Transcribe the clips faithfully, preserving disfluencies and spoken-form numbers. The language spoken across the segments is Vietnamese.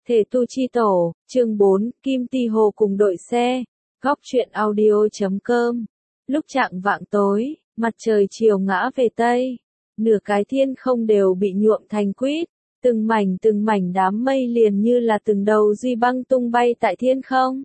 Thể tu chi tổ, chương bốn, Kim Ti Hồ cùng đội xe, góc truyện audio chấm com. Lúc chạng vạng tối, mặt trời chiều ngã về Tây, nửa cái thiên không đều bị nhuộm thành quýt, từng mảnh từng mảnh đám mây liền như là từng đầu duy băng tung bay tại thiên không.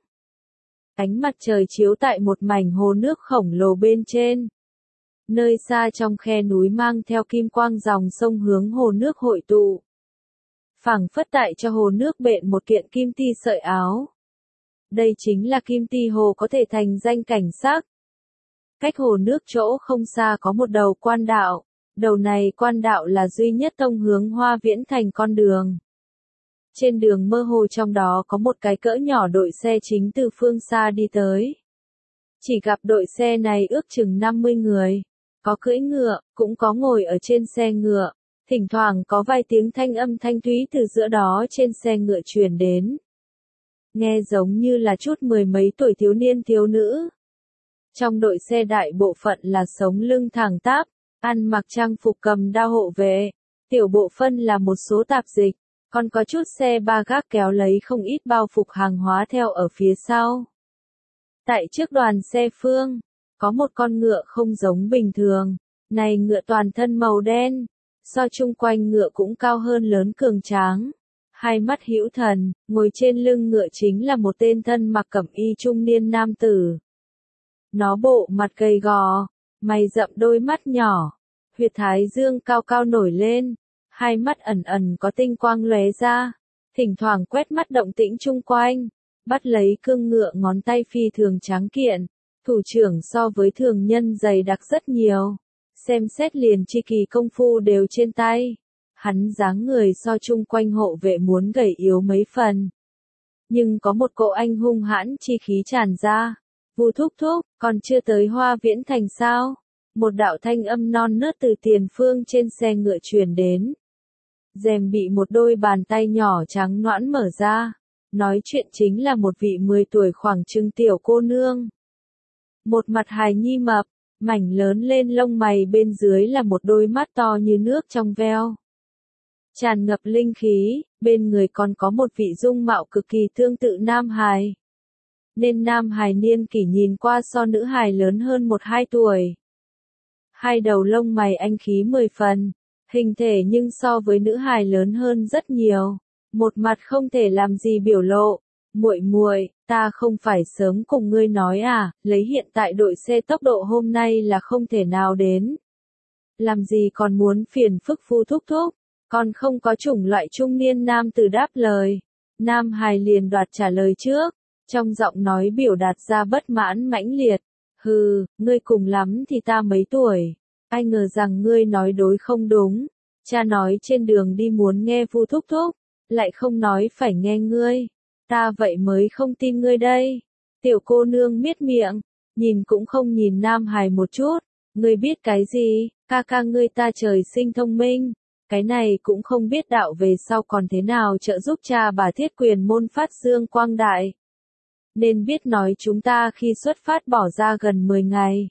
Ánh mặt trời chiếu tại một mảnh hồ nước khổng lồ bên trên. Nơi xa trong khe núi mang theo kim quang dòng sông hướng hồ nước hội tụ. Phảng phất tại cho hồ nước bện một kiện kim ti sợi áo. Đây chính là Kim Ti Hồ có thể thành danh cảnh sắc. Cách hồ nước chỗ không xa có một đầu quan đạo, đầu này quan đạo là duy nhất thông hướng Hoa Viễn Thành con đường. Trên đường mơ hồ trong đó có một cái cỡ nhỏ đội xe chính từ phương xa đi tới. Chỉ gặp đội xe này ước chừng năm mươi người, có cưỡi ngựa, cũng có ngồi ở trên xe ngựa. Thỉnh thoảng có vài tiếng thanh âm thanh thúy từ giữa đó trên xe ngựa truyền đến. Nghe giống như là chút mười mấy tuổi thiếu niên thiếu nữ. Trong đội xe đại bộ phận là sống lưng thẳng tắp, ăn mặc trang phục cầm đao hộ vệ. Tiểu bộ phân là một số tạp dịch, còn có chút xe ba gác kéo lấy không ít bao phục hàng hóa theo ở phía sau. Tại trước đoàn xe phương, có một con ngựa không giống bình thường, này ngựa toàn thân màu đen. So chung quanh ngựa cũng cao hơn lớn cường tráng. Hai mắt hữu thần, ngồi trên lưng ngựa chính là một tên thân mặc cẩm y trung niên nam tử. Nó bộ mặt gầy gò, mày rậm đôi mắt nhỏ, huyệt thái dương cao cao nổi lên, hai mắt ẩn ẩn có tinh quang lóe ra, thỉnh thoảng quét mắt động tĩnh chung quanh, bắt lấy cương ngựa ngón tay phi thường tráng kiện, thủ trưởng so với thường nhân dày đặc rất nhiều. Xem xét liền chi kỳ công phu đều trên tay. Hắn dáng người so chung quanh hộ vệ muốn gầy yếu mấy phần. Nhưng có một cỗ anh hung hãn chi khí tràn ra. Vu thúc thúc, còn chưa tới Hoa Viễn Thành sao? Một đạo thanh âm non nớt từ tiền phương trên xe ngựa truyền đến. Rèm bị một đôi bàn tay nhỏ trắng nõn mở ra. Nói chuyện chính là một vị mười tuổi khoảng chừng tiểu cô nương. Một mặt hài nhi mập. Mảnh lớn lên lông mày bên dưới là một đôi mắt to như nước trong veo. Tràn ngập linh khí, bên người còn có một vị dung mạo cực kỳ tương tự nam hài. Nên nam hài niên kỷ nhìn qua so nữ hài lớn hơn một hai tuổi. Hai đầu lông mày anh khí mười phần, hình thể nhưng so với nữ hài lớn hơn rất nhiều. Một mặt không thể làm gì biểu lộ. Muội muội, ta không phải sớm cùng ngươi nói à, lấy hiện tại đội xe tốc độ hôm nay là không thể nào đến. Làm gì còn muốn phiền phức Phu thúc thúc, còn không có chủng loại trung niên nam tử đáp lời. Nam hài liền đoạt trả lời trước, trong giọng nói biểu đạt ra bất mãn mãnh liệt. Hừ, ngươi cùng lắm thì ta mấy tuổi, ai ngờ rằng ngươi nói đối không đúng. Cha nói trên đường đi muốn nghe Phu thúc thúc, lại không nói phải nghe ngươi. Ta vậy mới không tin ngươi đây. Tiểu cô nương miết miệng, nhìn cũng không nhìn nam hài một chút. Ngươi biết cái gì, ca ca ngươi ta trời sinh thông minh. Cái này cũng không biết đạo về sau còn thế nào trợ giúp cha bà thiết quyền môn phát dương quang đại. Nên biết nói chúng ta khi xuất phát bỏ ra gần mười ngày.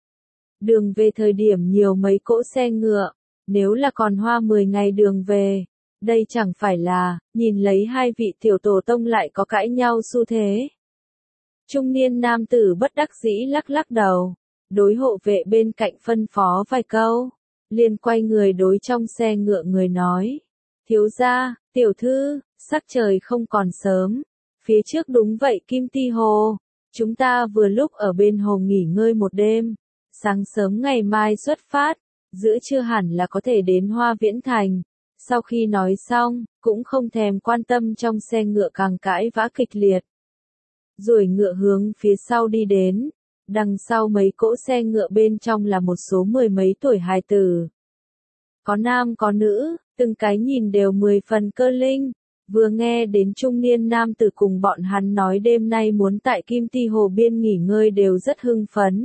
Đường về thời điểm nhiều mấy cỗ xe ngựa, nếu là còn hoa mười ngày đường về. Đây chẳng phải là, nhìn lấy hai vị tiểu tổ tông lại có cãi nhau xu thế. Trung niên nam tử bất đắc dĩ lắc lắc đầu, đối hộ vệ bên cạnh phân phó vài câu, liền quay người đối trong xe ngựa người nói. Thiếu gia, tiểu thư, sắc trời không còn sớm, phía trước đúng vậy Kim Ti Hồ, chúng ta vừa lúc ở bên hồ nghỉ ngơi một đêm, sáng sớm ngày mai xuất phát, giữa trưa hẳn là có thể đến Hoa Viễn Thành. Sau khi nói xong, cũng không thèm quan tâm trong xe ngựa càng cãi vã kịch liệt. Rồi ngựa hướng phía sau đi đến, đằng sau mấy cỗ xe ngựa bên trong là một số mười mấy tuổi hài tử. Có nam có nữ, từng cái nhìn đều mười phần cơ linh, vừa nghe đến trung niên nam tử cùng bọn hắn nói đêm nay muốn tại Kim Ti Hồ biên nghỉ ngơi đều rất hưng phấn.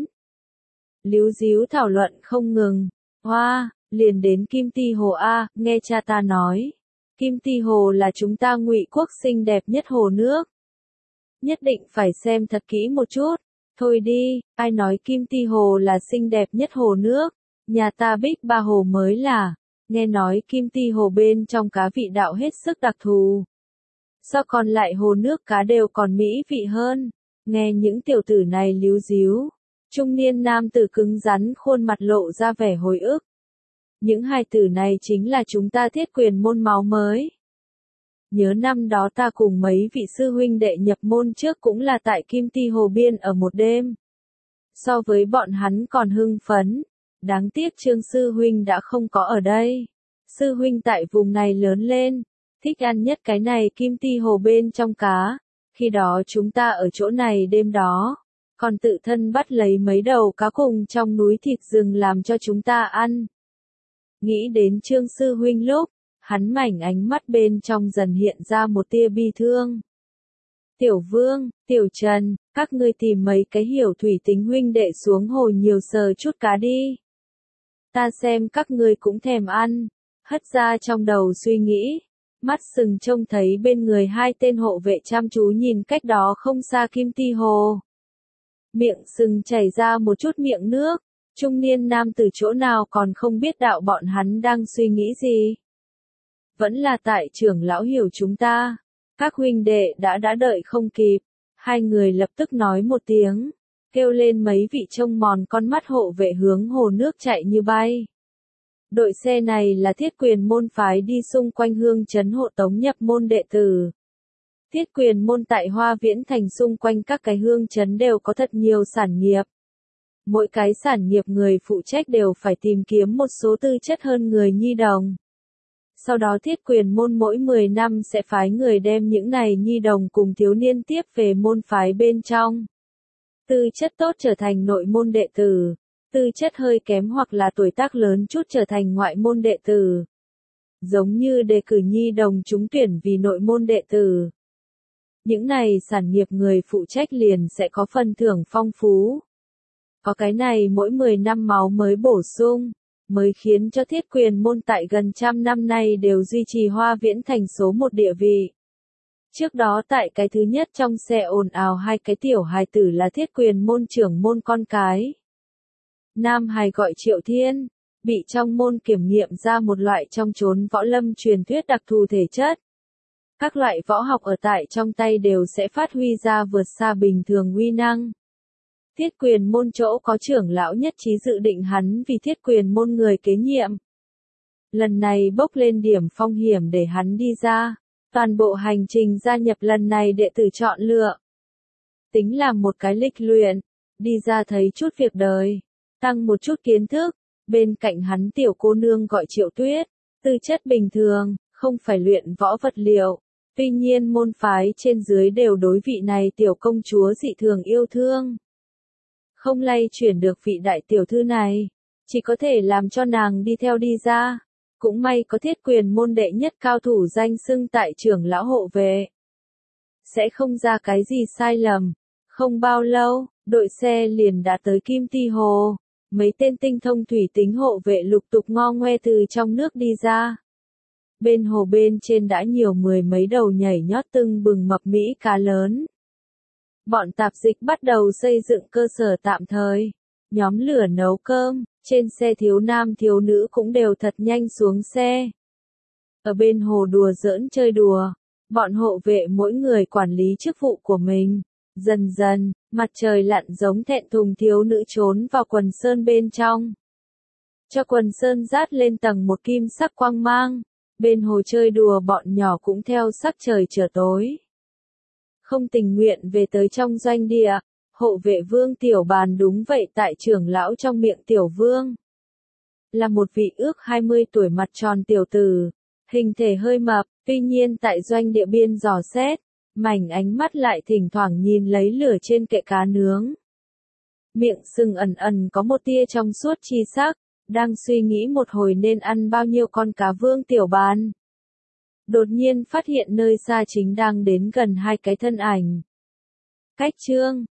Líu díu thảo luận không ngừng, hoa. Liền đến Kim Ti Hồ A, nghe cha ta nói. Kim Ti Hồ là chúng ta Ngụy quốc xinh đẹp nhất hồ nước. Nhất định phải xem thật kỹ một chút. Thôi đi, ai nói Kim Ti Hồ là xinh đẹp nhất hồ nước. Nhà ta Bích Ba Hồ mới là. Nghe nói Kim Ti Hồ bên trong cá vị đạo hết sức đặc thù. sao còn lại hồ nước cá đều còn mỹ vị hơn. Nghe những tiểu tử này líu díu, trung niên nam tử cứng rắn khuôn mặt lộ ra vẻ hồi ức. Những hai tử này chính là chúng ta Thiết Quyền môn máu mới. Nhớ năm đó ta cùng mấy vị sư huynh đệ nhập môn trước cũng là tại Kim Ti Hồ Biên ở một đêm. So với bọn hắn còn hưng phấn, đáng tiếc Trương sư huynh đã không có ở đây. Sư huynh tại vùng này lớn lên, thích ăn nhất cái này Kim Ti Hồ bên trong cá. Khi đó chúng ta ở chỗ này đêm đó, còn tự thân bắt lấy mấy đầu cá cùng trong núi thịt rừng làm cho chúng ta ăn. Nghĩ đến Trương sư huynh lúc, hắn mảnh ánh mắt bên trong dần hiện ra một tia bi thương. Tiểu Vương, Tiểu Trần, các ngươi tìm mấy cái hiểu thủy tính huynh đệ xuống hồ nhiều sờ chút cá đi. Ta xem các ngươi cũng thèm ăn, hất ra trong đầu suy nghĩ. Mắt sừng trông thấy bên người hai tên hộ vệ chăm chú nhìn cách đó không xa Kim Ti Hồ. Miệng sừng chảy ra một chút miệng nước, trung niên nam từ chỗ nào còn không biết đạo bọn hắn đang suy nghĩ gì. Vẫn là tại trưởng lão hiểu chúng ta, các huynh đệ đã đã đợi không kịp, hai người lập tức nói một tiếng, kêu lên mấy vị trông mòn con mắt hộ vệ hướng hồ nước chạy như bay. Đội xe này là Thiết Quyền môn phái đi xung quanh hương trấn hộ tống nhập môn đệ tử. Thiết Quyền môn tại Hoa Viễn Thành xung quanh các cái hương trấn đều có thật nhiều sản nghiệp. Mỗi cái sản nghiệp người phụ trách đều phải tìm kiếm một số tư chất hơn người nhi đồng. Sau đó Thiết Quyền môn mỗi mười năm sẽ phái người đem những này nhi đồng cùng thiếu niên tiếp về môn phái bên trong. Tư chất tốt trở thành nội môn đệ tử. Tư chất hơi kém hoặc là tuổi tác lớn chút trở thành ngoại môn đệ tử. Giống như đề cử nhi đồng trúng tuyển vì nội môn đệ tử. Những này sản nghiệp người phụ trách liền sẽ có phần thưởng phong phú. Có cái này mỗi mười năm máu mới bổ sung, mới khiến cho Thiết Quyền môn tại gần trăm năm nay đều duy trì Hoa Viễn Thành số một địa vị. Trước đó tại cái thứ nhất trong xe ồn ào hai cái tiểu hài tử là Thiết Quyền môn trưởng môn con cái. Nam hài gọi Triệu Thiên, bị trong môn kiểm nghiệm ra một loại trong chốn võ lâm truyền thuyết đặc thù thể chất. Các loại võ học ở tại trong tay đều sẽ phát huy ra vượt xa bình thường uy năng. Thiết Quyền môn chỗ có trưởng lão nhất trí dự định hắn vì Thiết Quyền môn người kế nhiệm. Lần này bốc lên điểm phong hiểm để hắn đi ra, toàn bộ hành trình gia nhập lần này đệ tử chọn lựa. Tính là một cái lịch luyện, đi ra thấy chút việc đời. Tăng một chút kiến thức, bên cạnh hắn tiểu cô nương gọi Triệu Tuyết, tư chất bình thường, không phải luyện võ vật liệu, tuy nhiên môn phái trên dưới đều đối vị này tiểu công chúa dị thường yêu thương. Không lay chuyển được vị đại tiểu thư này, chỉ có thể làm cho nàng đi theo đi ra, cũng may có Thiết Quyền môn đệ nhất cao thủ danh xưng tại trưởng lão hộ vệ. Sẽ không ra cái gì sai lầm, không bao lâu, đội xe liền đã tới Kim Ti Hồ. Mấy tên tinh thông thủy tính hộ vệ lục tục ngo ngoe từ trong nước đi ra. Bên hồ bên trên đã nhiều mười mấy đầu nhảy nhót tưng bừng mập mỹ cá lớn. Bọn tạp dịch bắt đầu xây dựng cơ sở tạm thời. Nhóm lửa nấu cơm, trên xe thiếu nam thiếu nữ cũng đều thật nhanh xuống xe. Ở bên hồ đùa giỡn chơi đùa, bọn hộ vệ mỗi người quản lý chức vụ của mình. Dần dần, mặt trời lặn giống thẹn thùng thiếu nữ trốn vào quần sơn bên trong. Cho quần sơn rát lên tầng một kim sắc quang mang, bên hồ chơi đùa bọn nhỏ cũng theo sắc trời trở tối. Không tình nguyện về tới trong doanh địa, hộ vệ Vương Tiểu Bàn đúng vậy tại trưởng lão trong miệng Tiểu Vương. Là một vị ước hai mươi tuổi mặt tròn tiểu tử, hình thể hơi mập, tuy nhiên tại doanh địa biên dò xét. Mảnh ánh mắt lại thỉnh thoảng nhìn lấy lửa trên kệ cá nướng. Miệng sừng ẩn ẩn có một tia trong suốt chi sắc, đang suy nghĩ một hồi nên ăn bao nhiêu con cá Vương Tiểu Bàn. Đột nhiên phát hiện nơi xa chính đang đến gần hai cái thân ảnh. Cách Trương,